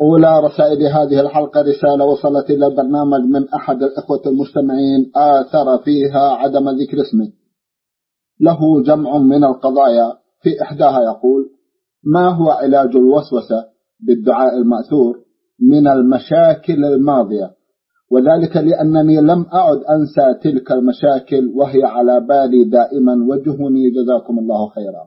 أولى رسائل هذه الحلقة رسالة وصلت إلى البرنامج من أحد الإخوة المستمعين آثر فيها عدم ذكر اسمه. له جمع من القضايا، في إحداها يقول: ما هو علاج الوسوسة بالدعاء المأثور من المشاكل الماضية؟ وذلك لأنني لم أعد أنسى تلك المشاكل وهي على بالي دائما، وجهني جزاكم الله خيرا.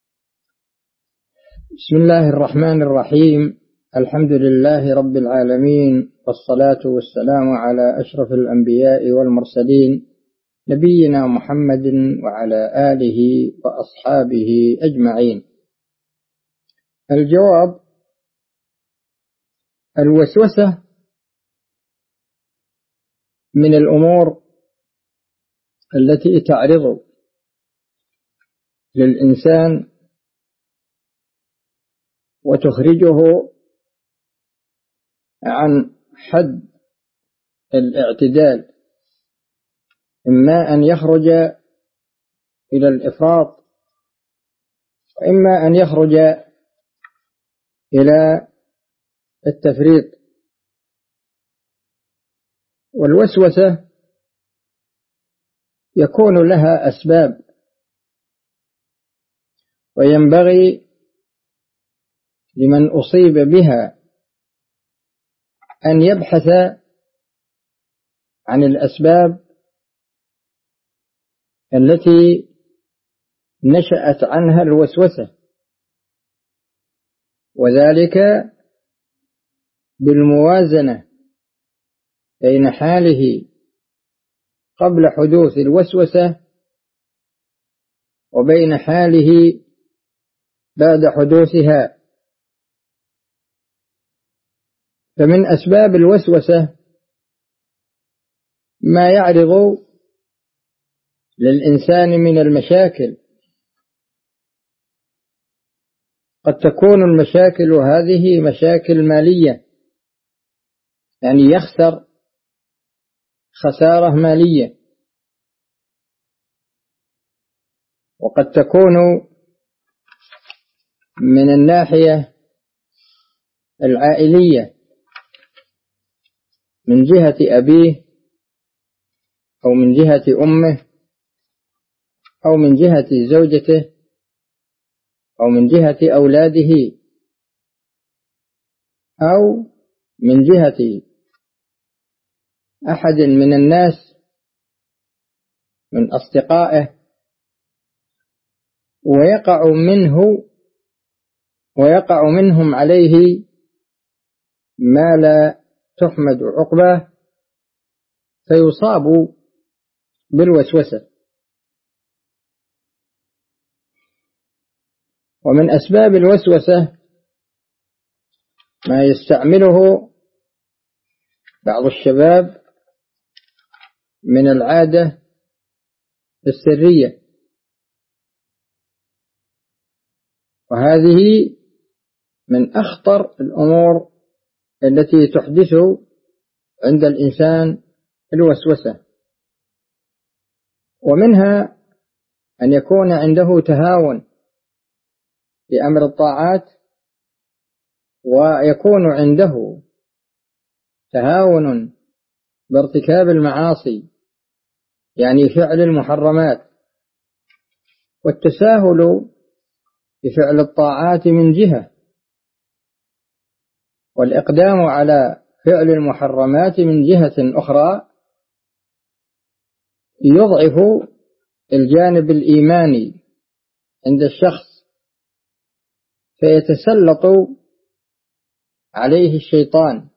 بسم الله الرحمن الرحيم. الحمد لله رب العالمين، والصلاة والسلام على أشرف الأنبياء والمرسلين نبينا محمد وعلى آله وأصحابه أجمعين. الجواب: الوسوسة من الأمور التي تعرض للإنسان وتخرجه عن حد الاعتدال، إما أن يخرج إلى الإفراط وإما أن يخرج إلى التفريط. والوسوسة يكون لها أسباب، وينبغي لمن أصيب بها أن يبحث عن الأسباب التي نشأت عنها الوسوسة، وذلك بالموازنة بين حاله قبل حدوث الوسوسة وبين حاله بعد حدوثها. فمن أسباب الوسوسة ما يعرض للإنسان من المشاكل. قد تكون المشاكل هذه مشاكل مالية، يعني يخسر خسارة مالية، وقد تكون من الناحية العائلية من جهة أبيه أو من جهة أمه أو من جهة زوجته أو من جهة أولاده أو من جهة أحد من الناس من أصدقائه، ويقع منهم عليه ما لا تحمد عقباه فيصاب بالوسوسة. ومن أسباب الوسوسة ما يستعمله بعض الشباب من العادة السرية، وهذه من أخطر الأمور التي تحدث عند الإنسان الوسوسة. ومنها أن يكون عنده تهاون بأمر الطاعات، ويكون عنده تهاون بارتكاب المعاصي، يعني فعل المحرمات، والتساهل بفعل الطاعات من جهة، والإقدام على فعل المحرمات من جهة أخرى يضعف الجانب الإيماني عند الشخص، فيتسلط عليه الشيطان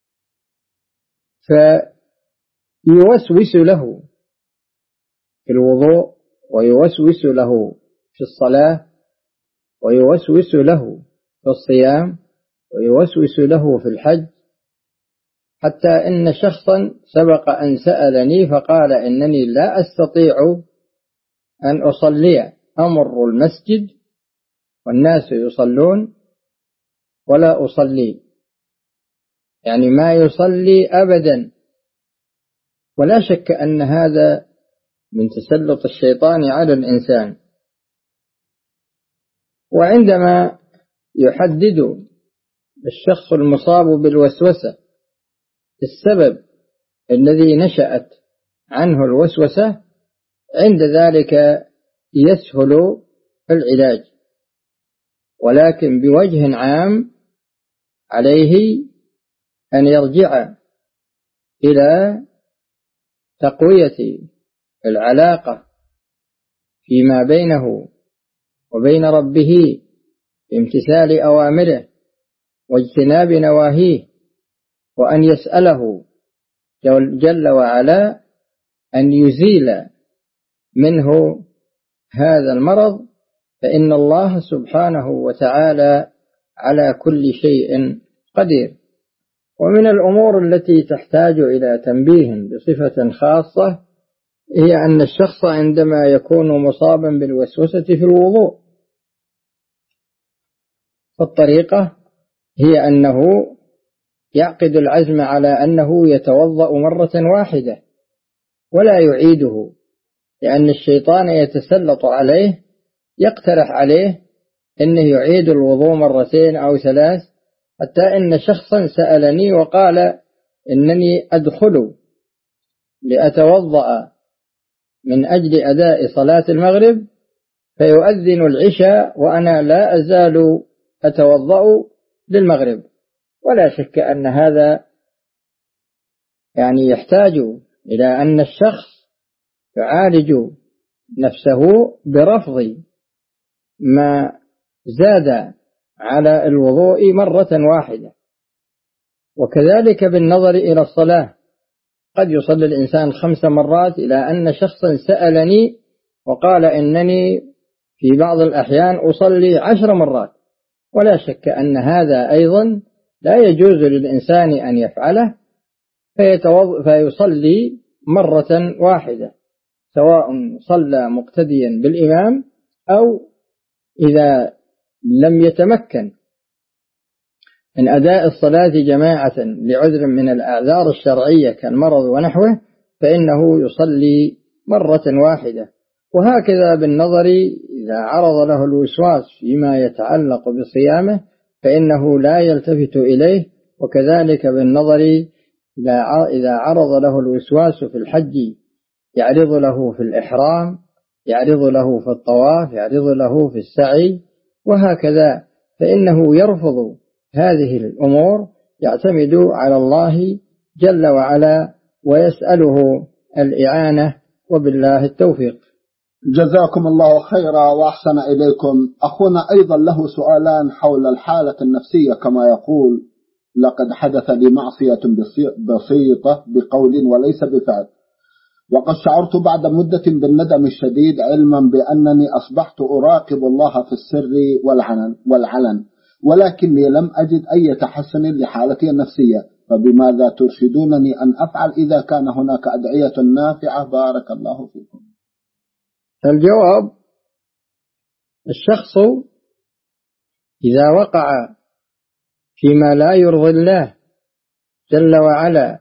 فيوسوس له في الوضوء، ويوسوس له في الصلاة، ويوسوس له في الصيام، ويوسوس له في الحج، حتى إن شخصا سبق أن سألني فقال: إنني لا أستطيع أن أصلي، أمر المسجد والناس يصلون ولا أصلي، يعني ما يصلي أبدا. ولا شك أن هذا من تسلط الشيطان على الإنسان. وعندما يحدد الشخص المصاب بالوسوسة السبب الذي نشأت عنه الوسوسة، عند ذلك يسهل العلاج، ولكن بوجه عام عليه أن يرجع إلى تقوية العلاقة فيما بينه وبين ربه بامتثال أوامره واجتناب نواهيه، وأن يسأله جل وعلا أن يزيل منه هذا المرض، فإن الله سبحانه وتعالى على كل شيء قدير. ومن الأمور التي تحتاج إلى تنبيه بصفة خاصة هي أن الشخص عندما يكون مصابا بالوسوسة في الوضوء، فالطريقة هي أنه يعقد العزم على أنه يتوضأ مرة واحدة ولا يعيده، لأن الشيطان يتسلط عليه، يقترح عليه أنه يعيد الوضوء مرتين أو ثلاث، حتى إن شخصا سألني وقال إنني أدخل لأتوضأ من أجل أداء صلاة المغرب فيؤذن العشاء وأنا لا أزال أتوضأ للمغرب. ولا شك أن هذا يحتاج إلى أن الشخص يعالج نفسه برفض ما زاد على الوضوء مرة واحدة. وكذلك بالنظر إلى الصلاة، قد يصلي الإنسان 5 مرات، إلى أن شخصا سألني وقال إنني في بعض الأحيان أصلي 10 مرات. ولا شك أن هذا أيضا لا يجوز للإنسان أن يفعله، فيصلي مرة واحدة، سواء صلى مقتديا بالإمام أو إذا لم يتمكن من أداء الصلاة جماعة لعذر من الأعذار الشرعية كالمرض ونحوه، فإنه يصلي مرة واحدة. وهكذا بالنظر إذا عرض له الوسواس فيما يتعلق بصيامه فإنه لا يلتفت إليه. وكذلك بالنظر إذا عرض له الوسواس في الحج، يعرض له في الإحرام، يعرض له في الطواف، يعرض له في السعي، وهكذا، فإنه يرفض هذه الأمور، يعتمد على الله جل وعلا ويسأله الإعانة، وبالله التوفيق. جزاكم الله خيرا وأحسن إليكم. أخونا أيضا له سؤالان حول الحالة النفسية، كما يقول: لقد حدث لي معصية بسيطة بقول وليس بفعل، وقد شعرت بعد مدة بالندم الشديد، علما بأنني أصبحت أراقب الله في السر والعلن، ولكني لم أجد أي تحسن لحالتي النفسية، فبماذا ترشدونني أن أفعل إذا كان هناك أدعية نافعة؟ بارك الله فيكم. الجواب: الشخص إذا وقع فيما لا يرضي الله جل وعلا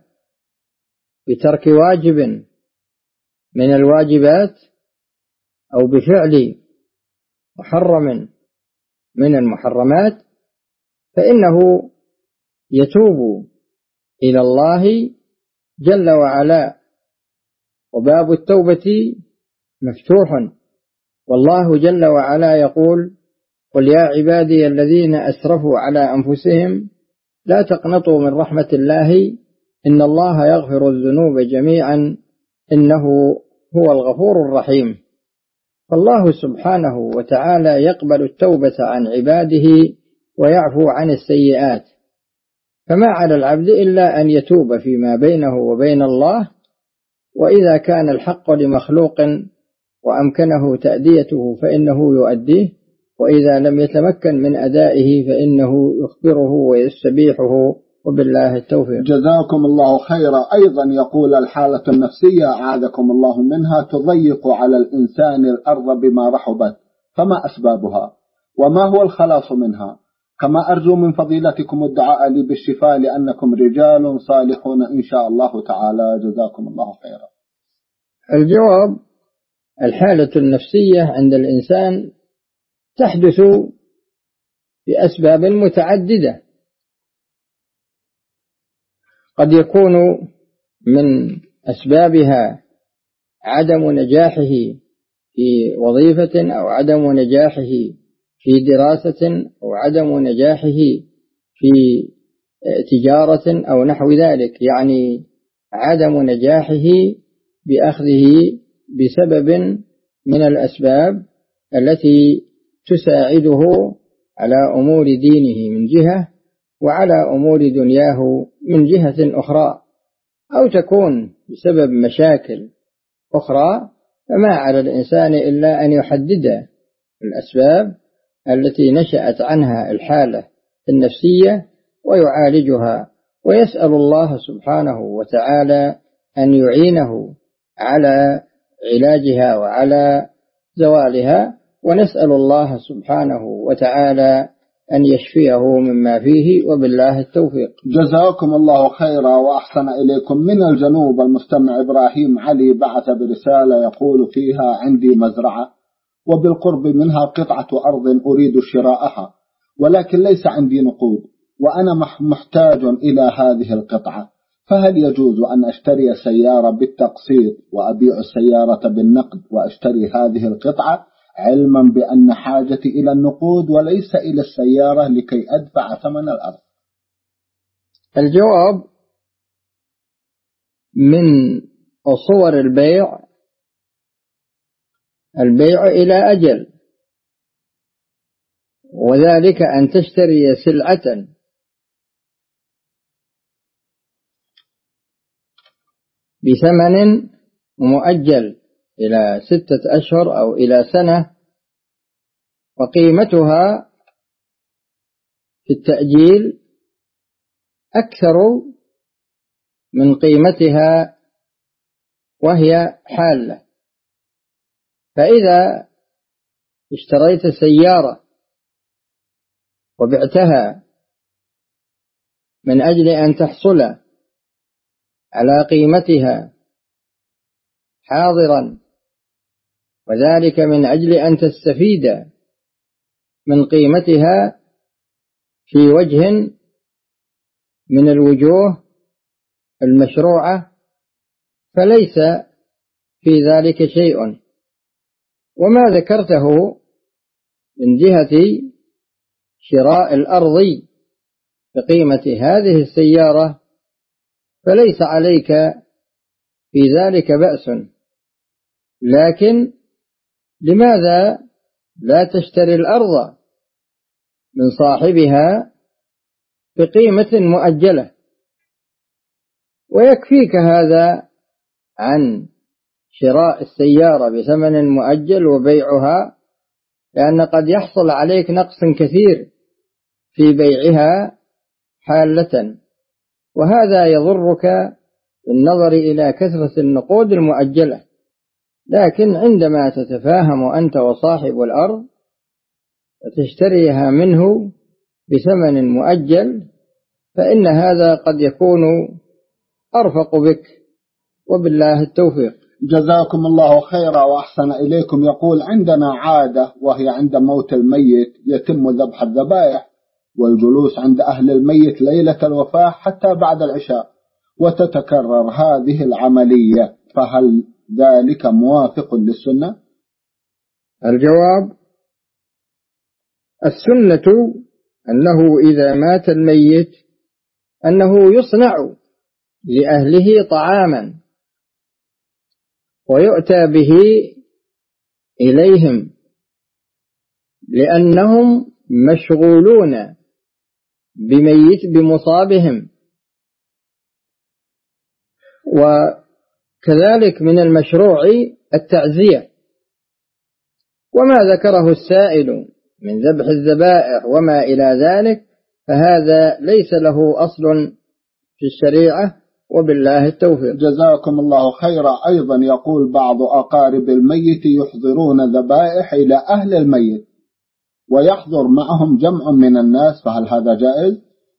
بترك واجب من الواجبات أو بفعل محرم من المحرمات، فإنه يتوب إلى الله جل وعلا، وباب التوبة مفتوح. والله جل وعلا يقول: قل يا عبادي الذين أسرفوا على أنفسهم لا تقنطوا من رحمة الله إن الله يغفر الذنوب جميعا إنه هو الغفور الرحيم. فالله سبحانه وتعالى يقبل التوبة عن عباده ويعفو عن السيئات، فما على العبد إلا أن يتوب فيما بينه وبين الله، وإذا كان الحق لمخلوق وأمكنه تأديته فإنه يؤديه، وإذا لم يتمكن من أدائه فإنه يخبره ويستبيحه، وبالله التوفيق. جزاكم الله خيرا. أيضا يقول: الحالة النفسية أعاذكم الله منها تضيق على الإنسان الأرض بما رحبت، فما أسبابها وما هو الخلاص منها؟ كما أرجو من فضيلتكم الدعاء لي بالشفاء لأنكم رجال صالحون إن شاء الله تعالى. جزاكم الله خيرا. الجواب: الحالة النفسية عند الإنسان تحدث بأسباب متعددة، قد يكون من أسبابها عدم نجاحه في وظيفة، أو عدم نجاحه في دراسة، أو عدم نجاحه في تجارة أو نحو ذلك، يعني عدم نجاحه بأخذه بسبب من الأسباب التي تساعده على أمور دينه من جهة، وعلى أمور دنياه من جهة أخرى، أو تكون بسبب مشاكل أخرى. فما على الإنسان إلا أن يحدد الأسباب التي نشأت عنها الحالة النفسية ويعالجها، ويسأل الله سبحانه وتعالى أن يعينه على علاجها وعلى زوالها، ونسأل الله سبحانه وتعالى أن يشفيه مما فيه، وبالله التوفيق. جزاكم الله خيرا وأحسن إليكم. من الجنوب المستمع إبراهيم علي بعث برسالة يقول فيها: عندي مزرعة وبالقرب منها قطعة أرض أريد شراءها، ولكن ليس عندي نقود، وأنا محتاج إلى هذه القطعة، فهل يجوز أن أشتري سيارة بالتقسيط وأبيع السيارة بالنقد وأشتري هذه القطعة، علما بأن حاجتي إلى النقود وليس إلى السيارة لكي أدفع ثمن الأرض؟ الجواب: من صور البيع إلى أجل، وذلك أن تشتري سلعة بثمن مؤجل إلى 6 أشهر أو إلى سنة، وقيمتها في التأجيل أكثر من قيمتها وهي حالة. فإذا اشتريت سيارة وبعتها من أجل أن تحصل على قيمتها حاضرا، وذلك من أجل أن تستفيد من قيمتها في وجه من الوجوه المشروعة، فليس في ذلك شيء. وما ذكرته من جهة شراء الأرض بقيمة هذه السيارة فليس عليك في ذلك بأس، لكن لماذا لا تشتري الأرض من صاحبها بقيمة مؤجلة، ويكفيك هذا عن شراء السيارة بثمن مؤجل وبيعها، لأن قد يحصل عليك نقص كثير في بيعها حالة، وهذا يضرك بالنظر إلى كثرة النقود المؤجلة. لكن عندما تتفاهم أنت وصاحب الأرض وتشتريها منه بثمن مؤجل، فإن هذا قد يكون أرفق بك، وبالله التوفيق. جزاكم الله خيرا وأحسن إليكم. يقول: عندنا عادة وهي عند موت الميت يتم ذبح الذبائح والجلوس عند أهل الميت ليلة الوفاة حتى بعد العشاء، وتتكرر هذه العملية، فهل ذلك موافق للسنة؟ الجواب: السنة أنه إذا مات الميت أنه يصنع لأهله طعاما ويؤتى به إليهم، لأنهم مشغولون بمصابهم. وكذلك من المشروع التعزية، وما ذكره السائل من ذبح الذبائح وما إلى ذلك فهذا ليس له أصل في الشريعة، وبالله التوفيق. جزاكم الله خيرا. أيضا يقول: بعض أقارب الميت يحضرون ذبائح إلى أهل الميت ويحضر معهم جمع من الناس، فهل هذا جائز؟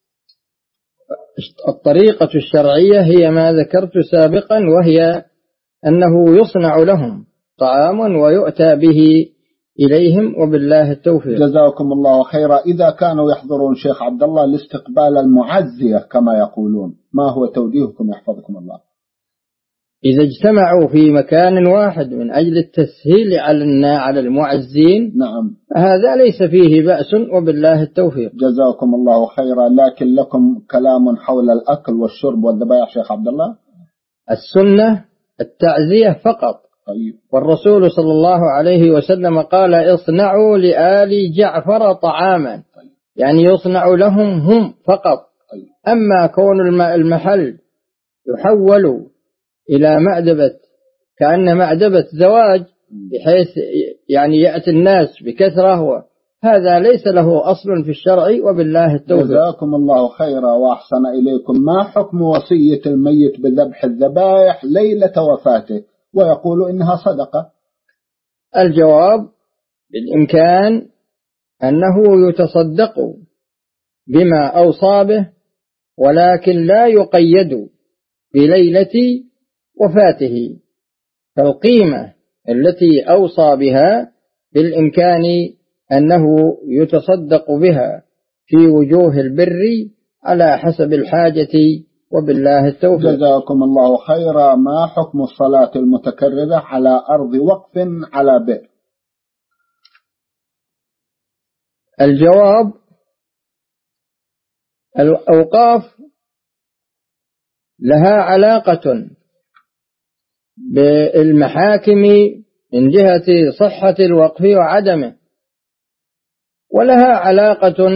الطريقة الشرعية هي ما ذكرت سابقا، وهي أنه يصنع لهم طعام ويؤتى به إليهم، وبالله التوفيق. جزاكم الله خيرا. إذا كانوا يحضرون شيخ عبد الله لاستقبال المعزية كما يقولون، ما هو توجيهكم يحفظكم الله؟ إذا اجتمعوا في مكان واحد من أجل التسهيل على المعزين، نعم، هذا ليس فيه بأس، وبالله التوفيق. جزاكم الله خيرا. لكن لكم كلام حول الأكل والشرب والذبائح شيخ عبد الله؟ السنة التعزية فقط. طيب. والرسول صلى الله عليه وسلم قال: اصنعوا لآل جعفر طعاما. طيب. يعني يصنع لهم هم فقط. طيب. أما كون المحل يحول إلى مأدبة، كأن مأدبة زواج، بحيث يعني يأتي الناس بكثرة، هذا ليس له أصل في الشرع، وبالله التوفيق. جزاكم الله خيرا وأحسن إليكم. ما حكم وصية الميت بذبح الذبائح ليلة وفاته ويقول إنها صدقة؟ الجواب: بالإمكان أنه يتصدق بما أوصى به، ولكن لا يقيد بليلة وفاته، فالقيمة التي أوصى بها بالإمكان أنه يتصدق بها في وجوه البر على حسب الحاجة، وبالله التوفيق. جزاكم الله خيرا. ما حكم الصلاة المتكررة على أرض وقف على بئر؟ الجواب: الأوقاف لها علاقة بالمحاكم من جهة صحة الوقف وعدمه، ولها علاقة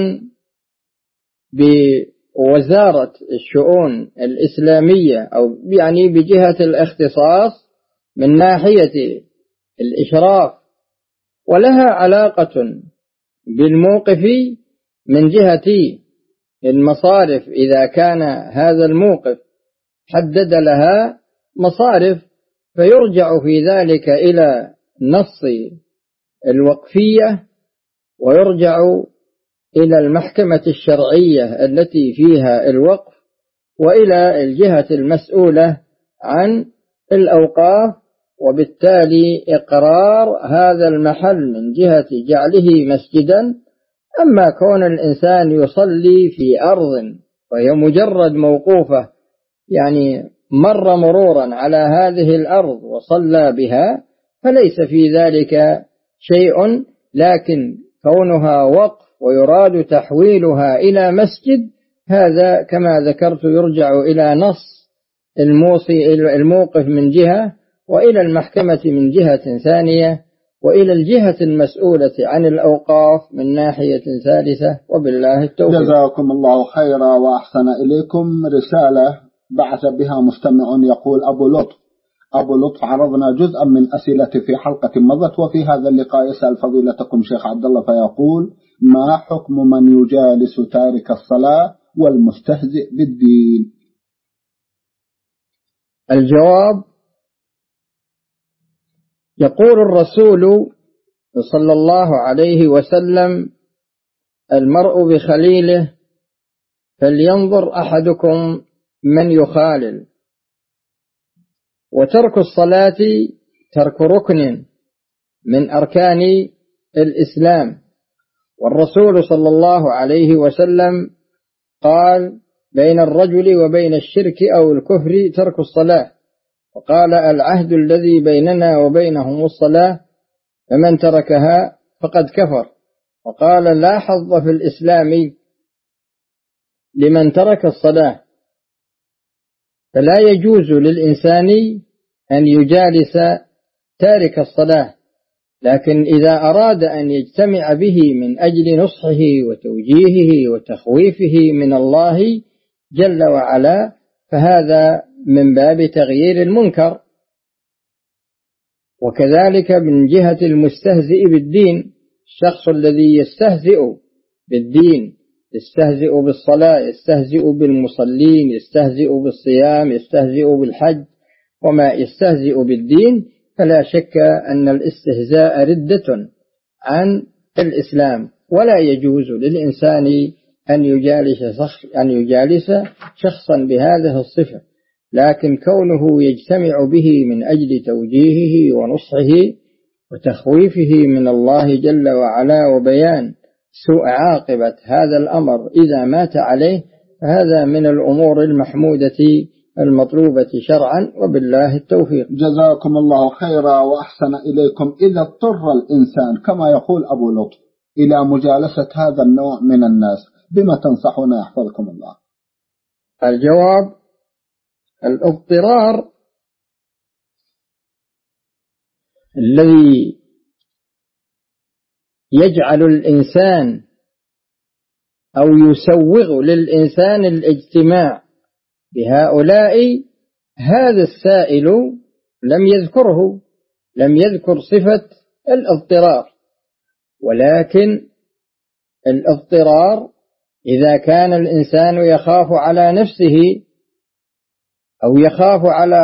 بوزارة الشؤون الإسلامية، أو يعني بجهة الاختصاص من ناحية الإشراف، ولها علاقة بالموقف من جهة المصارف، إذا كان هذا الموقف حدد لها مصارف، فيرجع في ذلك إلى نص الوقفية، ويرجع إلى المحكمة الشرعية التي فيها الوقف، وإلى الجهة المسؤولة عن الأوقاف، وبالتالي إقرار هذا المحل من جهة جعله مسجدا. أما كون الإنسان يصلي في أرض وهي مجرد موقوفة، يعني مر مرورا على هذه الأرض وصلى بها، فليس في ذلك شيء، لكن كونها وقف ويراد تحويلها إلى مسجد، هذا كما ذكرت يرجع إلى نص الموقف من جهة، وإلى المحكمة من جهة ثانية، وإلى الجهة المسؤولة عن الأوقاف من ناحية ثالثة، وبالله التوفيق. جزاكم الله خيرا وأحسن إليكم. رسالة بعث بها مستمع يقول: أبو لطف عرضنا جزءا من أسئلته في حلقة مضت، وفي هذا اللقاء يسأل فضيلتكم شيخ عبد الله فيقول: ما حكم من يجالس تارك الصلاة والمستهزئ بالدين؟ الجواب: يقول الرسول صلى الله عليه وسلم: المرء بخليله، فلينظر أحدكم من يخالل. وترك الصلاة ترك ركن من أركان الإسلام، والرسول صلى الله عليه وسلم قال: بين الرجل وبين الشرك أو الكفر ترك الصلاة، وقال: العهد الذي بيننا وبينهم الصلاة، فمن تركها فقد كفر. وقال: لا حظ في الإسلام لمن ترك الصلاة. فلا يجوز للإنسان أن يجالس تارك الصلاة، لكن إذا أراد أن يجتمع به من أجل نصحه وتوجيهه وتخويفه من الله جل وعلا، فهذا من باب تغيير المنكر. وكذلك من جهة المستهزئ بالدين، الشخص الذي يستهزئ بالدين، يستهزئ بالصلاة، يستهزئ بالمصلين، يستهزئ بالصيام، يستهزئ بالحج، وما يستهزئ بالدين، فلا شك أن الاستهزاء ردة عن الإسلام، ولا يجوز للإنسان أن يجالس شخصا بهذه الصفة. لكن كونه يجتمع به من أجل توجيهه ونصحه وتخويفه من الله جل وعلا وبيان سوء عاقبة هذا الأمر إذا مات عليه، هذا من الأمور المحمودة المطلوبة شرعا، وبالله التوفيق. جزاكم الله خيرا وأحسن إليكم. إذا اضطر الإنسان كما يقول أبو لطف إلى مجالسة هذا النوع من الناس، بما تنصحون يحفظكم الله؟ الجواب: الاضطرار الذي يجعل الإنسان أو يسوغ للإنسان الاجتماع بهؤلاء، هذا السائل لم يذكره، لم يذكر صفة الاضطرار. ولكن الاضطرار إذا كان الإنسان يخاف على نفسه أو يخاف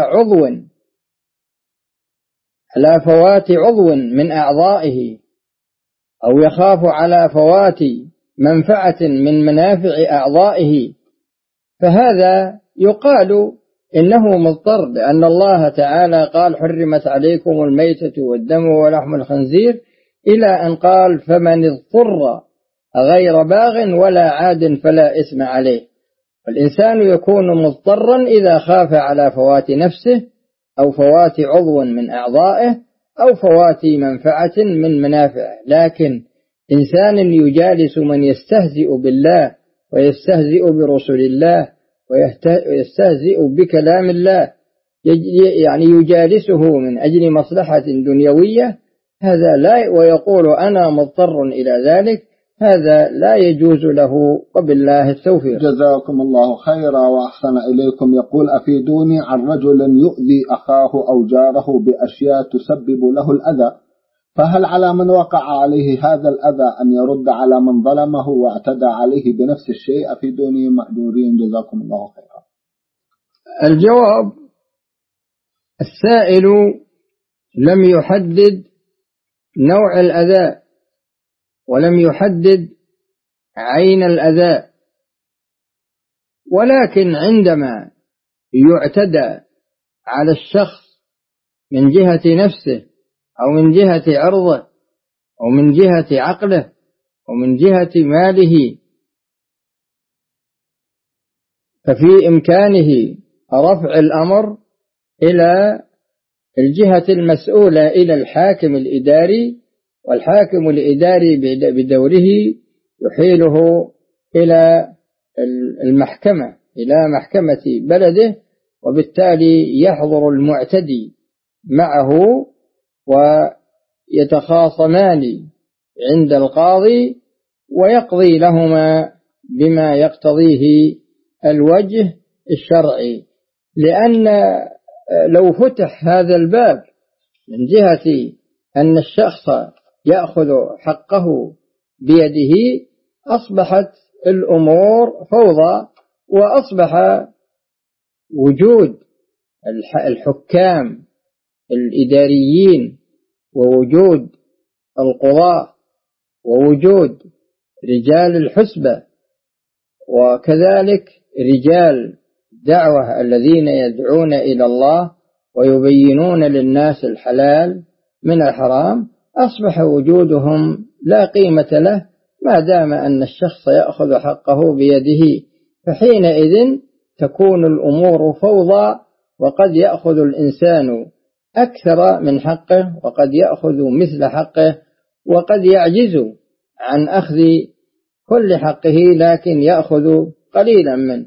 على فوات عضو من أعضائه، أو يخاف على فوات منفعة من منافع أعضائه، فهذا يقال إنه مضطر، لأن الله تعالى قال: حرمت عليكم الميتة والدم ولحم الخنزير، إلى أن قال: فمن اضطر غير باغ ولا عاد فلا إثم عليه. الإنسان يكون مضطرا إذا خاف على فوات نفسه أو فوات عضو من أعضائه أو فوات منفعة من منافعه. لكن إنسان يجالس من يستهزئ بالله ويستهزئ برسل الله ويستهزئ بكلام الله، يعني يجالسه من أجل مصلحة دنيوية، هذا لا، ويقول أنا مضطر إلى ذلك، هذا لا يجوز له، وبالله التوفيق. جزاكم الله خيرا وأحسن إليكم. يقول: أفيدوني عن رجل يؤذي أخاه أو جاره بأشياء تسبب له الأذى، فهل على من وقع عليه هذا الأذى أن يرد على من ظلمه واعتدى عليه بنفس الشيء؟ أفيدوني مأجورين جزاكم الله خيرا. الجواب: السائل لم يحدد نوع الأذى ولم يحدد عين الأذى، ولكن عندما يعتدى على الشخص من جهة نفسه أو من جهة عرضه أو من جهة عقله أو من جهة ماله، ففي إمكانه رفع الأمر إلى الجهة المسؤولة، إلى الحاكم الإداري، والحاكم الإداري بدوره يحيله إلى المحكمة، إلى محكمة بلده، وبالتالي يحضر المعتدي معه ويتخاصمان عند القاضي ويقضي لهما بما يقتضيه الوجه الشرعي. لأن لو فتح هذا الباب من جهة أن الشخص يأخذ حقه بيده، أصبحت الأمور فوضى، وأصبح وجود الحكام الإداريين ووجود القضاة ووجود رجال الحسبة وكذلك رجال دعوة الذين يدعون إلى الله ويبينون للناس الحلال من الحرام، أصبح وجودهم لا قيمة له ما دام أن الشخص يأخذ حقه بيده، فحينئذ تكون الأمور فوضى، وقد يأخذ الإنسان أكثر من حقه وقد يأخذ مثل حقه وقد يعجز عن أخذ كل حقه لكن يأخذ قليلا منه.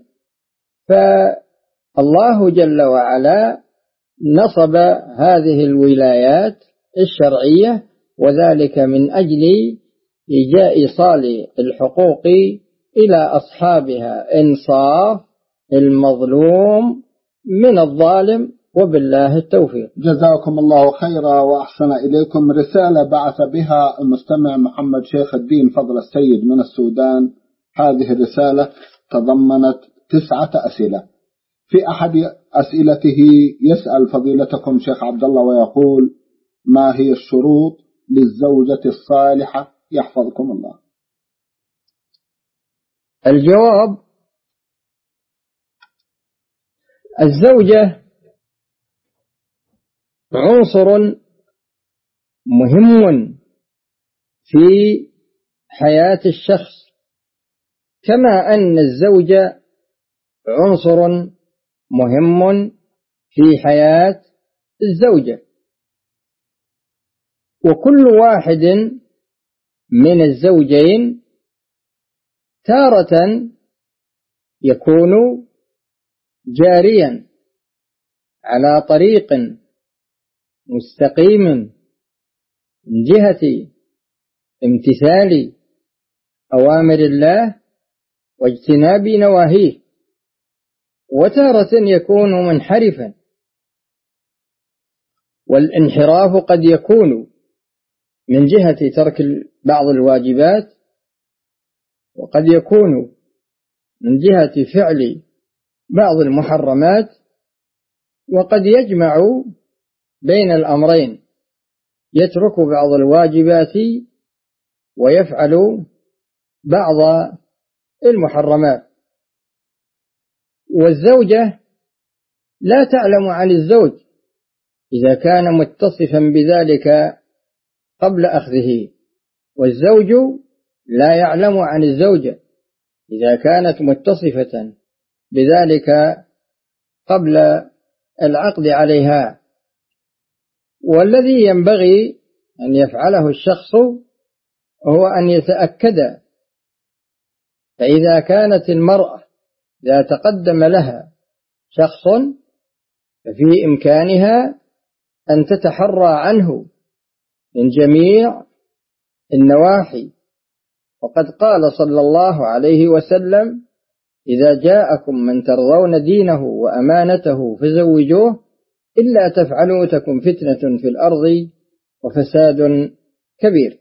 فالله جل وعلا نصب هذه الولايات الشرعية، وذلك من أجل إيصال الحقوق إلى أصحابها، إنصاف المظلوم من الظالم، وبالله التوفيق. جزاكم الله خيرا وأحسن إليكم. رسالة بعث بها المستمع محمد شيخ الدين فضل السيد من السودان. هذه الرسالة تضمنت 9 أسئلة. في أحد أسئلته يسأل فضيلتكم شيخ عبد الله ويقول: ما هي الشروط للزوجة الصالحة يحفظكم الله؟ الجواب: الزوجة عنصر مهم في حياة الشخص، كما أن الزوجة عنصر مهم في حياة الزوجة. وكل واحد من الزوجين تارة يكون جاريا على طريق مستقيم من جهة امتثال أوامر الله واجتناب نواهيه، وتارة يكون منحرفا، والانحراف قد يكون من جهة ترك بعض الواجبات، وقد يكون من جهة فعل بعض المحرمات، وقد يجمع بين الأمرين، يترك بعض الواجبات ويفعل بعض المحرمات. والزوجة لا تعلم عن الزوج إذا كان متصفا بذلك قبل أخذه، والزوج لا يعلم عن الزوجة إذا كانت متصفة بذلك قبل العقد عليها. والذي ينبغي أن يفعله الشخص هو أن يتأكد، فإذا كانت المرأة إذا تقدم لها شخص ففي إمكانها أن تتحرى عنه من جميع النواحي. وقد قال صلى الله عليه وسلم: إذا جاءكم من ترضون دينه وأمانته فزوجوه، إلا تفعلوا تكن فتنة في الأرض وفساد كبير.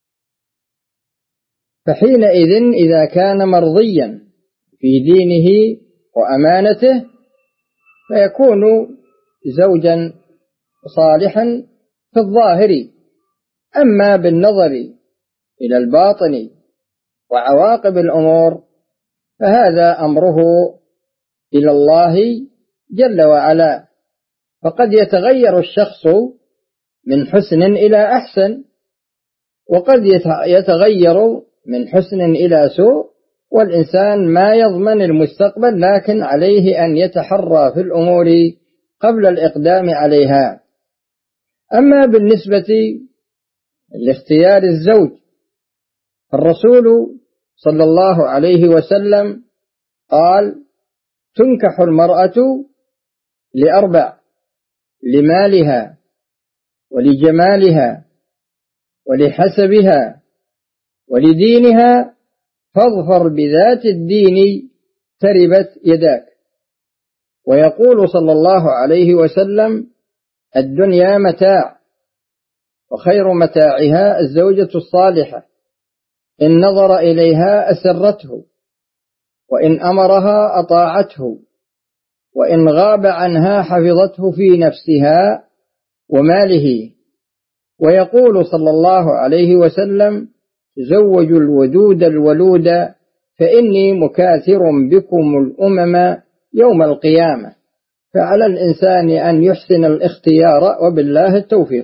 فحينئذ إذا كان مرضيا في دينه وأمانته فيكون زوجا صالحا في الظاهر. أما بالنظر إلى الباطن وعواقب الأمور فهذا أمره إلى الله جل وعلا، فقد يتغير الشخص من حسن إلى أحسن، وقد يتغير من حسن إلى سوء، والإنسان ما يضمن المستقبل، لكن عليه أن يتحرى في الأمور قبل الإقدام عليها. أما بالنسبة لاختيار الزوج، الرسول صلى الله عليه وسلم قال: تنكح المرأة لأربع: لمالها ولجمالها ولحسبها ولدينها، فاظفر بذات الدين تربت يداك. ويقول صلى الله عليه وسلم: الدنيا متاع، وخير متاعها الزوجة الصالحة، إن نظر إليها أسرته، وإن أمرها أطاعته، وإن غاب عنها حفظته في نفسها وماله. ويقول صلى الله عليه وسلم: زوجوا الودود الولود، فإني مكاثر بكم الأمم يوم القيامة. فعلى الإنسان أن يحسن الاختيار، وبالله التوفيق.